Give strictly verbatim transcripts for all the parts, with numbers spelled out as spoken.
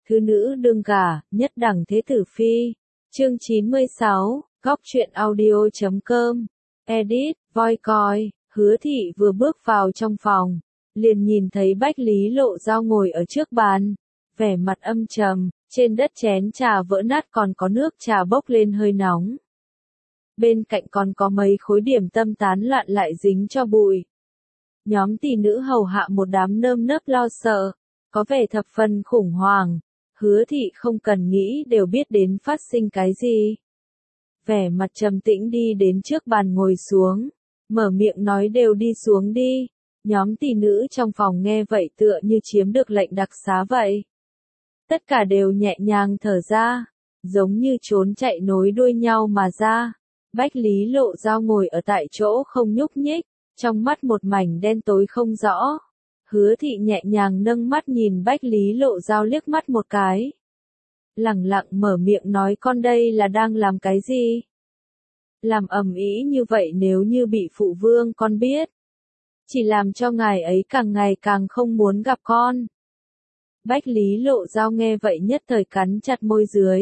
thứ nữ đương gả, nhất đẳng thế tử phi. Chương chín mươi sáu, góc truyện audio chấm com. Edit, voi coi, Hứa Thị vừa bước vào trong phòng, liền nhìn thấy Bách Lý Lộ Dao ngồi ở trước bàn, vẻ mặt âm trầm, trên đất chén trà vỡ nát còn có nước trà bốc lên hơi nóng. Bên cạnh còn có mấy khối điểm tâm tán loạn lại dính cho bụi. Nhóm tỷ nữ hầu hạ một đám nơm nớp lo sợ, có vẻ thập phần khủng hoảng. Hứa Thị không cần nghĩ đều biết đến phát sinh cái gì. Vẻ mặt trầm tĩnh đi đến trước bàn ngồi xuống, mở miệng nói đều đi xuống đi. Nhóm tỷ nữ trong phòng nghe vậy tựa như chiếm được lệnh đặc xá vậy. Tất cả đều nhẹ nhàng thở ra, giống như trốn chạy nối đuôi nhau mà ra. Bách Lý Lộ Dao ngồi ở tại chỗ không nhúc nhích, trong mắt một mảnh đen tối không rõ. Hứa Thị nhẹ nhàng nâng mắt nhìn Bách Lý Lộ Dao liếc mắt một cái. Lẳng lặng mở miệng nói con đây là đang làm cái gì? Làm ầm ĩ như vậy nếu như bị phụ vương con biết, chỉ làm cho ngài ấy càng ngày càng không muốn gặp con. Bách Lý Lộ Dao nghe vậy nhất thời cắn chặt môi dưới.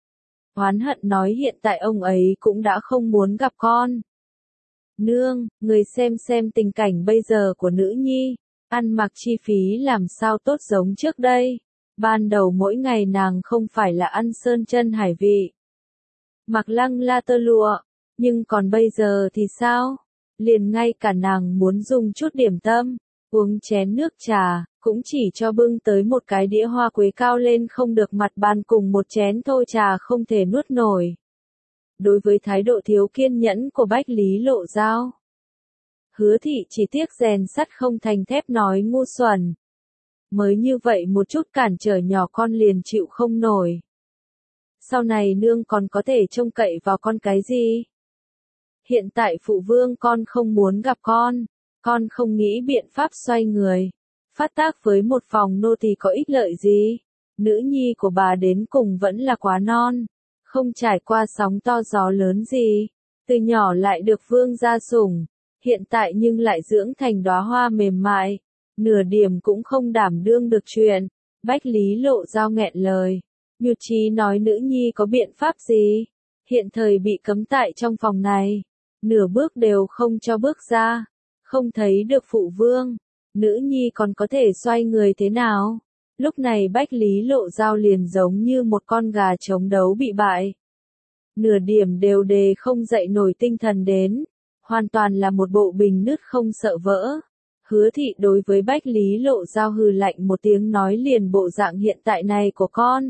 Oán hận nói hiện tại ông ấy cũng đã không muốn gặp con. Nương, người xem xem tình cảnh bây giờ của nữ nhi, ăn mặc chi phí làm sao tốt giống trước đây. Ban đầu mỗi ngày nàng không phải là ăn sơn chân hải vị, mặc lăng la tơ lụa, nhưng còn bây giờ thì sao? Liền ngay cả nàng muốn dùng chút điểm tâm, uống chén nước trà, cũng chỉ cho bưng tới một cái đĩa hoa quế cao lên không được mặt bàn cùng một chén thôi trà không thể nuốt nổi. Đối với thái độ thiếu kiên nhẫn của Bách Lý Lộ Dao, Hứa Thị chỉ tiếc rèn sắt không thành thép nói ngu xuẩn. Mới như vậy một chút cản trở nhỏ con liền chịu không nổi. Sau này nương còn có thể trông cậy vào con cái gì? Hiện tại phụ vương con không muốn gặp con, con không nghĩ biện pháp xoay người. Phát tác với một phòng nô tỳ có ích lợi gì? Nữ nhi của bà đến cùng vẫn là quá non, không trải qua sóng to gió lớn gì. Từ nhỏ lại được vương gia sủng, hiện tại nhưng lại dưỡng thành đóa hoa mềm mại. Nửa điểm cũng không đảm đương được chuyện. Bách Lý Lộ Dao nghẹn lời. Nhụt chí nói nữ nhi có biện pháp gì? Hiện thời bị cấm tại trong phòng này. Nửa bước đều không cho bước ra. Không thấy được phụ vương. Nữ nhi còn có thể xoay người thế nào? Lúc này Bách Lý Lộ Dao liền giống như một con gà chống đấu bị bại. Nửa điểm đều đề không dậy nổi tinh thần đến. Hoàn toàn là một bộ bình nứt không sợ vỡ. Hứa Thị đối với Bách Lý Lộ Dao hừ lạnh một tiếng nói liền bộ dạng hiện tại này của con.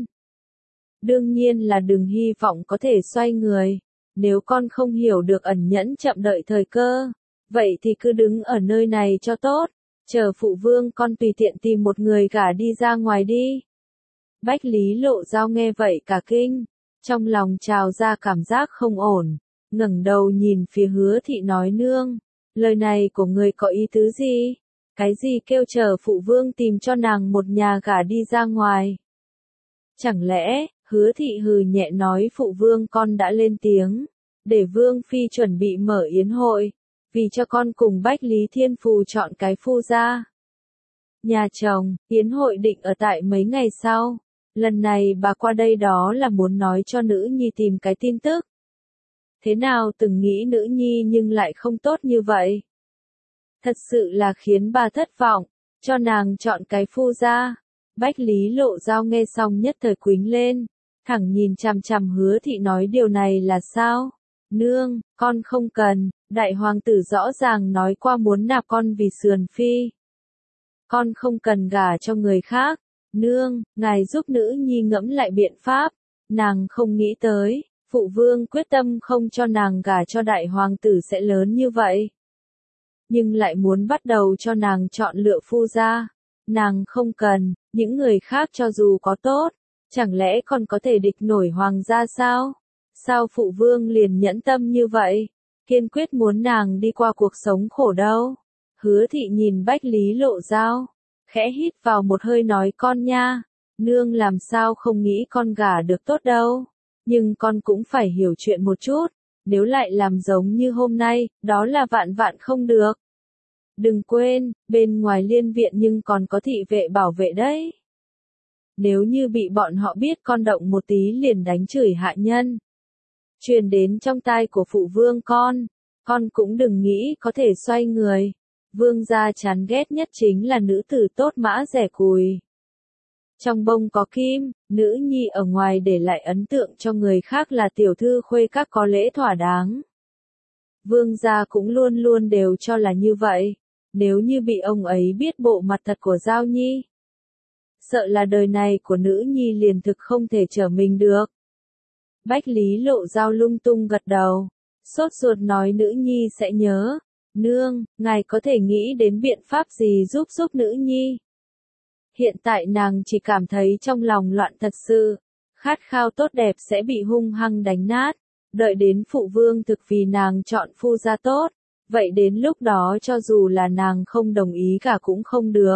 Đương nhiên là đừng hy vọng có thể xoay người. Nếu con không hiểu được ẩn nhẫn chậm đợi thời cơ, vậy thì cứ đứng ở nơi này cho tốt. Chờ phụ vương con tùy tiện tìm một người gả đi ra ngoài đi. Bách Lý Lộ Dao nghe vậy cả kinh. Trong lòng trào ra cảm giác không ổn. Ngẩng đầu nhìn phía Hứa Thị nói nương. Lời này của người có ý tứ gì? Cái gì kêu chờ phụ vương tìm cho nàng một nhà gả đi ra ngoài? Chẳng lẽ, Hứa Thị hừ nhẹ nói phụ vương con đã lên tiếng, để vương phi chuẩn bị mở yến hội, vì cho con cùng Bách Lý Thiên Phù chọn cái phu gia. Nhà chồng, yến hội định ở tại mấy ngày sau. Lần này bà qua đây đó là muốn nói cho nữ nhi tìm cái tin tức. Thế nào từng nghĩ nữ nhi nhưng lại không tốt như vậy. Thật sự là khiến bà thất vọng, cho nàng chọn cái phu gia. Bách Lý Lộ Dao nghe xong nhất thời quýnh lên, thẳng nhìn chằm chằm Hứa Thị nói điều này là sao? Nương, con không cần, đại hoàng tử rõ ràng nói qua muốn nạp con vì sườn phi. Con không cần gả cho người khác. Nương, ngài giúp nữ nhi ngẫm lại biện pháp. Nàng không nghĩ tới, phụ vương quyết tâm không cho nàng gả cho đại hoàng tử sẽ lớn như vậy. Nhưng lại muốn bắt đầu cho nàng chọn lựa phu gia. Nàng không cần, những người khác cho dù có tốt, chẳng lẽ còn có thể địch nổi hoàng gia sao? Sao phụ vương liền nhẫn tâm như vậy? Kiên quyết muốn nàng đi qua cuộc sống khổ đâu? Hứa Thị nhìn Bách Lý Lộ Dao, khẽ hít vào một hơi nói con nha. Nương làm sao không nghĩ con gả được tốt đâu. Nhưng con cũng phải hiểu chuyện một chút. Nếu lại làm giống như hôm nay, đó là vạn vạn không được. Đừng quên, bên ngoài liên viện nhưng còn có thị vệ bảo vệ đấy. nếu như bị bọn họ biết con động một tí liền đánh chửi hạ nhân. Truyền đến trong tai của phụ vương con, con cũng đừng nghĩ có thể xoay người. Vương gia chán ghét nhất chính là nữ tử tốt mã rẻ cùi. Trong bông có kim, nữ nhi ở ngoài để lại ấn tượng cho người khác là tiểu thư khuê các có lễ thỏa đáng. Vương gia cũng luôn luôn đều cho là như vậy, nếu như bị ông ấy biết bộ mặt thật của Giao Nhi. Sợ là đời này của nữ nhi liền thực không thể trở mình được. Bách Lý Lộ Giao lung tung gật đầu, sốt ruột nói nữ nhi sẽ nhớ. Nương, ngài có thể nghĩ đến biện pháp gì giúp giúp nữ nhi? Hiện tại nàng chỉ cảm thấy trong lòng loạn thật sự, khát khao tốt đẹp sẽ bị hung hăng đánh nát, đợi đến phụ vương thực vì nàng chọn phu gia tốt, vậy đến lúc đó cho dù là nàng không đồng ý cả cũng không được.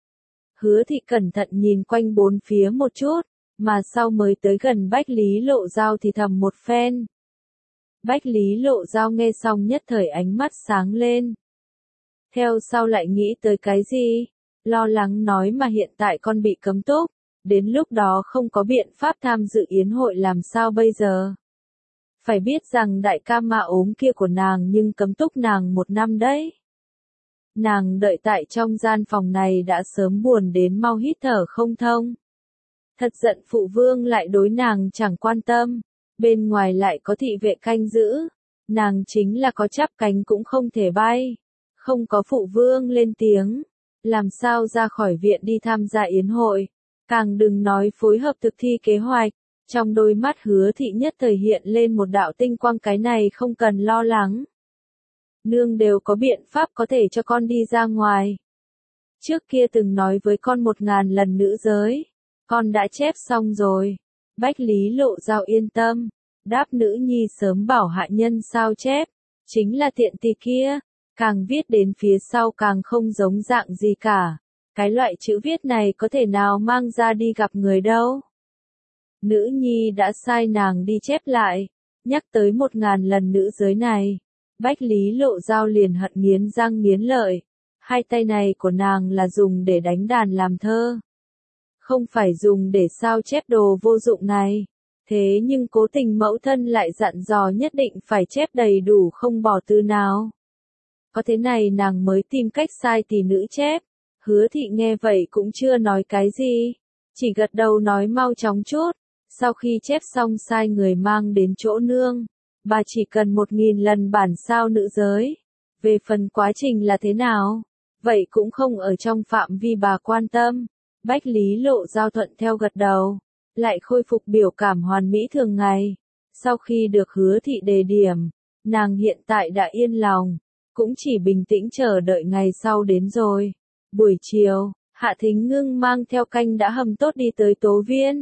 Hứa Thị cẩn thận nhìn quanh bốn phía một chút, mà sau mới tới gần Bách Lý Lộ Giao thì thầm một phen. Bách Lý Lộ Giao nghe xong nhất thời ánh mắt sáng lên. Theo sau lại nghĩ tới cái gì? Lo lắng nói mà hiện tại con bị cấm túc, đến lúc đó không có biện pháp tham dự yến hội làm sao bây giờ? Phải biết rằng đại ca ma ốm kia của nàng nhưng cấm túc nàng một năm đấy. Nàng đợi tại trong gian phòng này đã sớm buồn đến mau hít thở không thông. Thật giận phụ vương lại đối nàng chẳng quan tâm, bên ngoài lại có thị vệ canh giữ, nàng chính là có chắp cánh cũng không thể bay, không có phụ vương lên tiếng, làm sao ra khỏi viện đi tham gia yến hội, càng đừng nói phối hợp thực thi kế hoạch. Trong đôi mắt Hứa Thị nhất thời hiện lên một đạo tinh quang, cái này không cần lo lắng. Nương đều có biện pháp có thể cho con đi ra ngoài. Trước kia từng nói với con một ngàn lần nữ giới, con đã chép xong rồi. Bách Lý Lộ Giao yên tâm, đáp nữ nhi sớm bảo hạ nhân sao chép, chính là tiện tỳ kia, càng viết đến phía sau càng không giống dạng gì cả. Cái loại chữ viết này có thể nào mang ra đi gặp người đâu. Nữ nhi đã sai nàng đi chép lại, nhắc tới một ngàn lần nữ giới này. Bách Lý Lộ Giao liền hận nghiến răng nghiến lợi, hai tay này của nàng là dùng để đánh đàn làm thơ. Không phải dùng để sao chép đồ vô dụng này. Thế nhưng cố tình mẫu thân lại dặn dò nhất định phải chép đầy đủ không bỏ từ nào. Có thế này nàng mới tìm cách sai tỷ nữ chép. Hứa Thị nghe vậy cũng chưa nói cái gì, chỉ gật đầu nói mau chóng chút. Sau khi chép xong sai người mang đến chỗ nương, bà chỉ cần một nghìn lần bản sao nữ giới. Về phần quá trình là thế nào, vậy cũng không ở trong phạm vi bà quan tâm. Bách Lý Lộ Giao thuận theo gật đầu, lại khôi phục biểu cảm hoàn mỹ thường ngày. Sau khi được Hứa Thị đề điểm, nàng hiện tại đã yên lòng, cũng chỉ bình tĩnh chờ đợi ngày sau đến rồi. Buổi chiều, Hạ Thính Ngưng mang theo canh đã hầm tốt đi tới Tố Viên.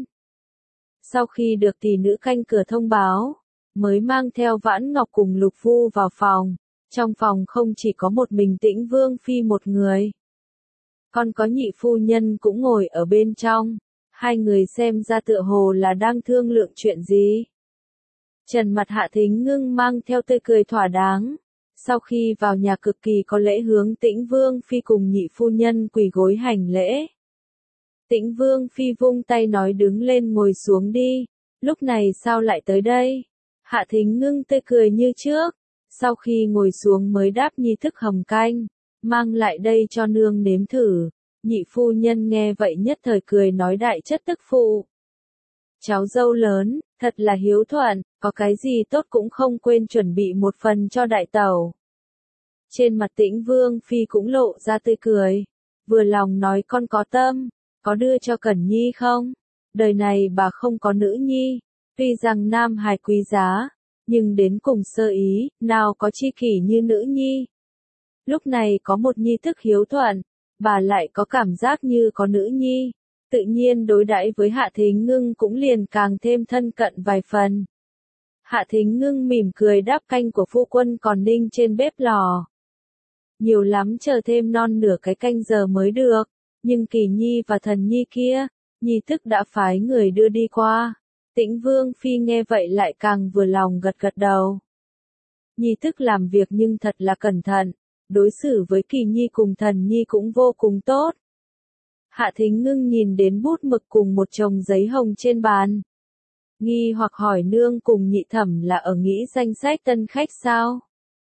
Sau khi được tỷ nữ canh cửa thông báo, mới mang theo Vãn Ngọc cùng Lục Phu vào phòng. Trong phòng không chỉ có một mình Tĩnh Vương Phi một người, còn có nhị phu nhân cũng ngồi ở bên trong. Hai người xem ra tựa hồ là đang thương lượng chuyện gì. Trần mặt Hạ Thính Ngưng mang theo tươi cười thỏa đáng. Sau khi vào nhà cực kỳ có lễ hướng Tĩnh Vương Phi cùng nhị phu nhân quỳ gối hành lễ. Tĩnh Vương Phi vung tay nói đứng lên ngồi xuống đi, lúc này sao lại tới đây? Hạ Thính Ngưng tươi cười như trước, sau khi ngồi xuống mới đáp nhi thức hầm canh, mang lại đây cho nương nếm thử. Nhị phu nhân nghe vậy nhất thời cười nói đại chất tức phụ. Cháu dâu lớn, thật là hiếu thuận, có cái gì tốt cũng không quên chuẩn bị một phần cho đại tẩu. Trên mặt Tĩnh Vương Phi cũng lộ ra tươi cười, vừa lòng nói con có tâm, có đưa cho Cẩn Nhi không? Đời này bà không có nữ nhi, tuy rằng nam hài quý giá, nhưng đến cùng sơ ý, nào có chi kỷ như nữ nhi. Lúc này có một nhi thức hiếu thuận, bà lại có cảm giác như có nữ nhi, tự nhiên đối đãi với Hạ Thính Ngưng cũng liền càng thêm thân cận vài phần. Hạ Thính Ngưng mỉm cười đáp canh của phu quân còn ninh trên bếp lò. Nhiều lắm chờ thêm non nửa cái canh giờ mới được, nhưng Kỳ Nhi và Thần Nhi kia, nhi thức đã phái người đưa đi qua. Tĩnh Vương Phi nghe vậy lại càng vừa lòng gật gật đầu. Nhi thức làm việc nhưng thật là cẩn thận, đối xử với Kỳ Nhi cùng Thần Nhi cũng vô cùng tốt. Hạ Thính Ngưng nhìn đến bút mực cùng một chồng giấy hồng trên bàn. Nghi hoặc hỏi nương cùng nhị thẩm là ở nghĩ danh sách tân khách sao?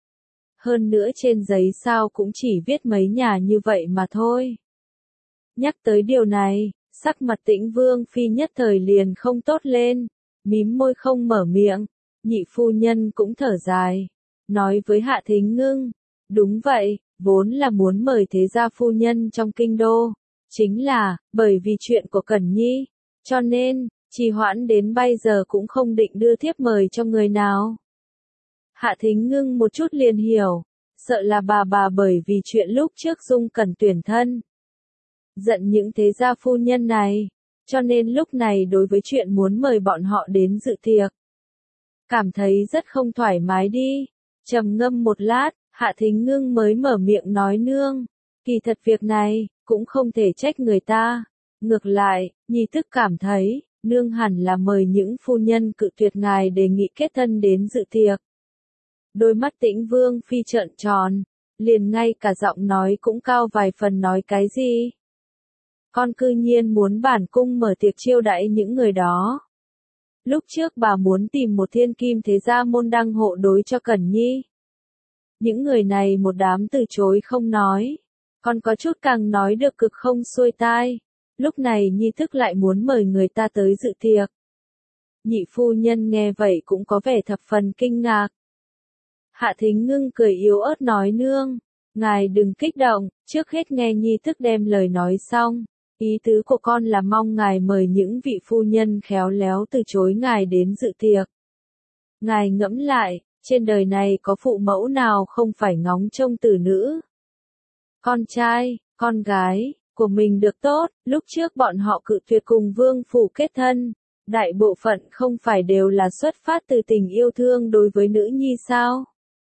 Hơn nữa trên giấy sao cũng chỉ viết mấy nhà như vậy mà thôi. Nhắc tới điều này, sắc mặt Tĩnh Vương Phi nhất thời liền không tốt lên, mím môi không mở miệng, nhị phu nhân cũng thở dài, nói với Hạ Thính Ngưng, đúng vậy, vốn là muốn mời thế gia phu nhân trong kinh đô, chính là, bởi vì chuyện của Cẩn Nhi, cho nên, trì hoãn đến bây giờ cũng không định đưa thiếp mời cho người nào. Hạ Thính Ngưng một chút liền hiểu, sợ là bà bà bởi vì chuyện lúc trước Dung Cẩn tuyển thân. Giận những thế gia phu nhân này, cho nên lúc này đối với chuyện muốn mời bọn họ đến dự tiệc. Cảm thấy rất không thoải mái đi, trầm ngâm một lát, Hạ Thính Ngưng mới mở miệng nói nương, kỳ thật việc này, cũng không thể trách người ta. Ngược lại, nhi thức cảm thấy, nương hẳn là mời những phu nhân cự tuyệt ngài đề nghị kết thân đến dự tiệc. Đôi mắt Tĩnh Vương Phi trợn tròn, liền ngay cả giọng nói cũng cao vài phần nói cái gì. Con cư nhiên muốn bản cung mở tiệc chiêu đãi những người đó. Lúc trước bà muốn tìm một thiên kim thế gia môn đăng hộ đối cho Cẩn Nhi. Những người này một đám từ chối không nói, còn có chút càng nói được cực không xuôi tai. Lúc này Nhi thức lại muốn mời người ta tới dự tiệc. Nhị phu nhân nghe vậy cũng có vẻ thập phần kinh ngạc. Hạ Thính Ngưng cười yếu ớt nói nương, ngài đừng kích động, trước hết nghe Nhi thức đem lời nói xong. Ý tứ của con là mong ngài mời những vị phu nhân khéo léo từ chối ngài đến dự tiệc. Ngài ngẫm lại, trên đời này có phụ mẫu nào không phải ngóng trông tử nữ. Con trai, con gái, của mình được tốt, lúc trước bọn họ cự tuyệt cùng vương phủ kết thân. Đại bộ phận không phải đều là xuất phát từ tình yêu thương đối với nữ nhi sao?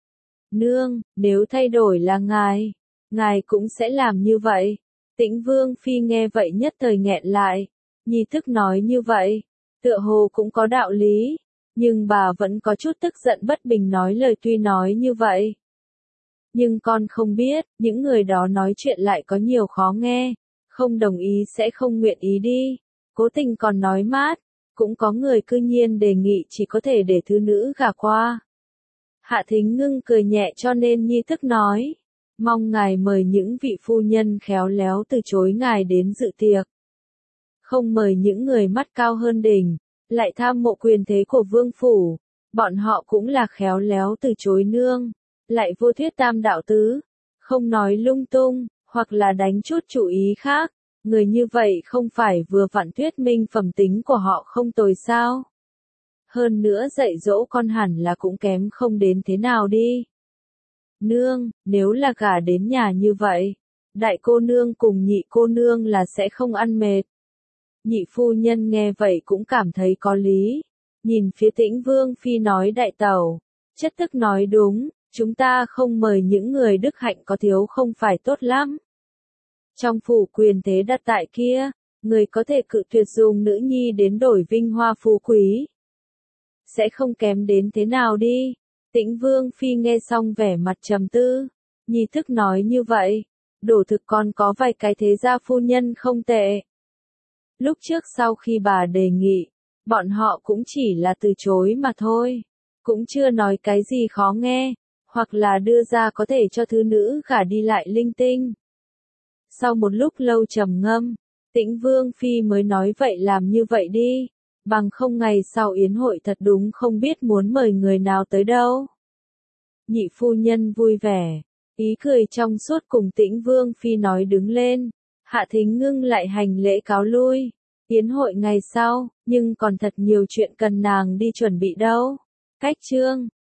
Nương, nếu thay đổi là ngài, ngài cũng sẽ làm như vậy. Tĩnh Vương Phi nghe vậy nhất thời nghẹn lại, nhi thức nói như vậy, tựa hồ cũng có đạo lý, nhưng bà vẫn có chút tức giận bất bình nói lời tuy nói như vậy. Nhưng con không biết, những người đó nói chuyện lại có nhiều khó nghe, không đồng ý sẽ không nguyện ý đi, cố tình còn nói mát, cũng có người cư nhiên đề nghị chỉ có thể để thứ nữ gả qua. Hạ Thính Ngưng cười nhẹ cho nên nhi thức nói. Mong ngài mời những vị phu nhân khéo léo từ chối ngài đến dự tiệc. Không mời những người mắt cao hơn đỉnh, lại tham mộ quyền thế của vương phủ. Bọn họ cũng là khéo léo từ chối nương, lại vô thuyết tam đạo tứ, không nói lung tung, hoặc là đánh chút chủ ý khác. Người như vậy không phải vừa vặn thuyết minh phẩm tính của họ không tồi sao. Hơn nữa dạy dỗ con hẳn là cũng kém không đến thế nào đi. Nương, nếu là gả đến nhà như vậy, đại cô nương cùng nhị cô nương là sẽ không ăn mệt. Nhị phu nhân nghe vậy cũng cảm thấy có lý. Nhìn phía Tĩnh Vương Phi nói đại tẩu, chất tức nói đúng, chúng ta không mời những người đức hạnh có thiếu không phải tốt lắm. Trong phủ quyền thế đặt tại kia, người có thể cự tuyệt dùng nữ nhi đến đổi vinh hoa phú quý. Sẽ không kém đến thế nào đi. Tĩnh Vương Phi nghe xong vẻ mặt trầm tư, nhi thức nói như vậy, đổ thực còn có vài cái thế gia phu nhân không tệ. Lúc trước sau khi bà đề nghị, bọn họ cũng chỉ là từ chối mà thôi, cũng chưa nói cái gì khó nghe, hoặc là đưa ra có thể cho thứ nữ gả đi lại linh tinh. Sau một lúc lâu trầm ngâm, Tĩnh Vương Phi mới nói vậy làm như vậy đi. Bằng không ngày sau yến hội thật đúng không biết muốn mời người nào tới đâu. Nhị phu nhân vui vẻ, ý cười trong suốt cùng Tĩnh Vương Phi nói đứng lên. Hạ Thính Ngưng lại hành lễ cáo lui. Yến hội ngày sau, nhưng còn thật nhiều chuyện cần nàng đi chuẩn bị đâu. Cách chương